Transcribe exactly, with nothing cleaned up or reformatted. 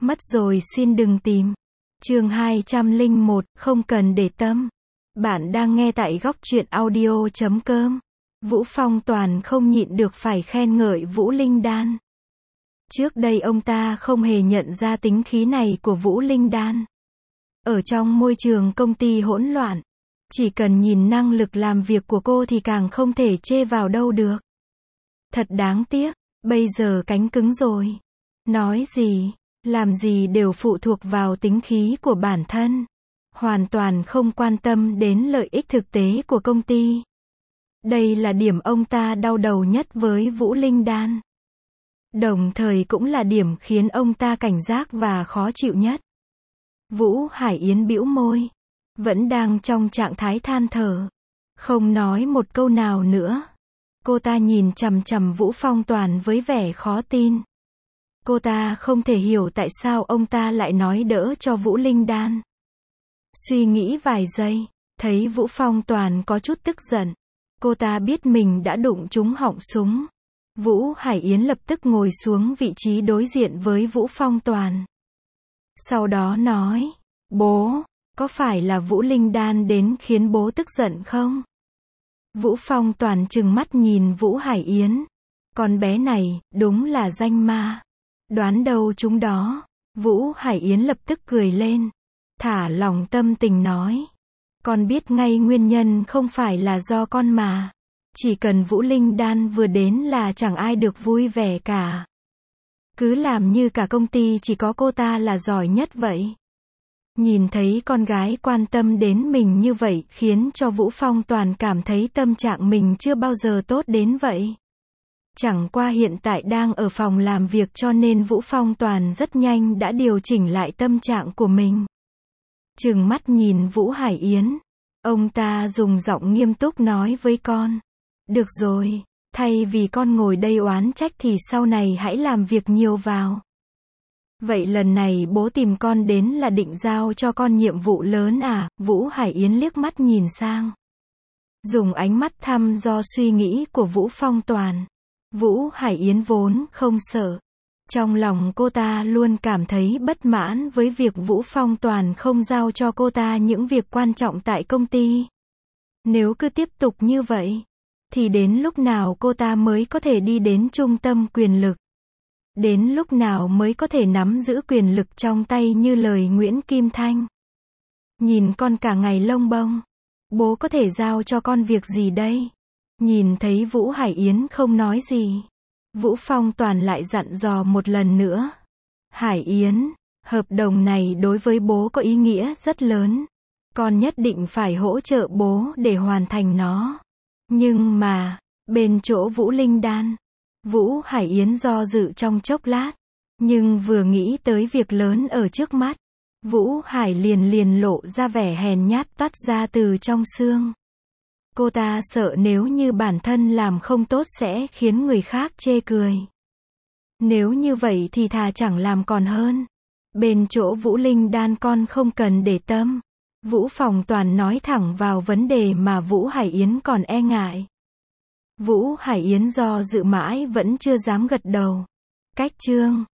Mất rồi xin đừng tìm. Chương hai trăm lẻ một, không cần để tâm. Bạn đang nghe tại góc truyện audio chấm com. Vũ Phong Toàn không nhịn được phải khen ngợi Vũ Linh Đan. Trước đây ông ta không hề nhận ra tính khí này của Vũ Linh Đan. Ở trong môi trường công ty hỗn loạn, chỉ cần nhìn năng lực làm việc của cô thì càng không thể chê vào đâu được. Thật đáng tiếc, bây giờ cánh cứng rồi. Nói gì, làm gì đều phụ thuộc vào tính khí của bản thân. Hoàn toàn không quan tâm đến lợi ích thực tế của công ty. Đây là điểm ông ta đau đầu nhất với Vũ Linh Đan. Đồng thời cũng là điểm khiến ông ta cảnh giác và khó chịu nhất. Vũ Hải Yến bĩu môi. Vẫn đang trong trạng thái than thở. Không nói một câu nào nữa. Cô ta nhìn chằm chằm Vũ Phong Toàn với vẻ khó tin. Cô ta không thể hiểu tại sao ông ta lại nói đỡ cho Vũ Linh Đan. Suy nghĩ vài giây, thấy Vũ Phong Toàn có chút tức giận. Cô ta biết mình đã đụng trúng họng súng. Vũ Hải Yến lập tức ngồi xuống vị trí đối diện với Vũ Phong Toàn. Sau đó nói, bố, có phải là Vũ Linh Đan đến khiến bố tức giận không? Vũ Phong Toàn trừng mắt nhìn Vũ Hải Yến. Con bé này, đúng là danh ma. Đoán đâu chúng đó. Vũ Hải Yến lập tức cười lên. Thả lòng tâm tình nói. Con biết ngay nguyên nhân không phải là do con mà. Chỉ cần Vũ Linh Đan vừa đến là chẳng ai được vui vẻ cả. Cứ làm như cả công ty chỉ có cô ta là giỏi nhất vậy. Nhìn thấy con gái quan tâm đến mình như vậy khiến cho Vũ Phong Toàn cảm thấy tâm trạng mình chưa bao giờ tốt đến vậy. Chẳng qua hiện tại đang ở phòng làm việc cho nên Vũ Phong Toàn rất nhanh đã điều chỉnh lại tâm trạng của mình. Trừng mắt nhìn Vũ Hải Yến. Ông ta dùng giọng nghiêm túc nói với con. Được rồi, thay vì con ngồi đây oán trách thì sau này hãy làm việc nhiều vào. Vậy lần này bố tìm con đến là định giao cho con nhiệm vụ lớn à? Vũ Hải Yến liếc mắt nhìn sang. Dùng ánh mắt thăm dò suy nghĩ của Vũ Phong Toàn. Vũ Hải Yến vốn không sợ. Trong lòng cô ta luôn cảm thấy bất mãn với việc Vũ Phong Toàn không giao cho cô ta những việc quan trọng tại công ty. Nếu cứ tiếp tục như vậy, thì đến lúc nào cô ta mới có thể đi đến trung tâm quyền lực? Đến lúc nào mới có thể nắm giữ quyền lực trong tay như lời Nguyễn Kim Thanh? Nhìn con cả ngày lông bông. Bố có thể giao cho con việc gì đây? Nhìn thấy Vũ Hải Yến không nói gì. Vũ Phong Toàn lại dặn dò một lần nữa. Hải Yến, hợp đồng này đối với bố có ý nghĩa rất lớn. Con nhất định phải hỗ trợ bố để hoàn thành nó. Nhưng mà, bên chỗ Vũ Linh Đan, Vũ Hải Yến do dự trong chốc lát. Nhưng vừa nghĩ tới việc lớn ở trước mắt, Vũ Hải liền liền lộ ra vẻ hèn nhát toát ra từ trong xương. Cô ta sợ nếu như bản thân làm không tốt sẽ khiến người khác chê cười. Nếu như vậy thì thà chẳng làm còn hơn. Bên chỗ Vũ Linh Đan con không cần để tâm. Vũ Phong Toàn nói thẳng vào vấn đề mà Vũ Hải Yến còn e ngại. Vũ Hải Yến do dự mãi vẫn chưa dám gật đầu. Cách chương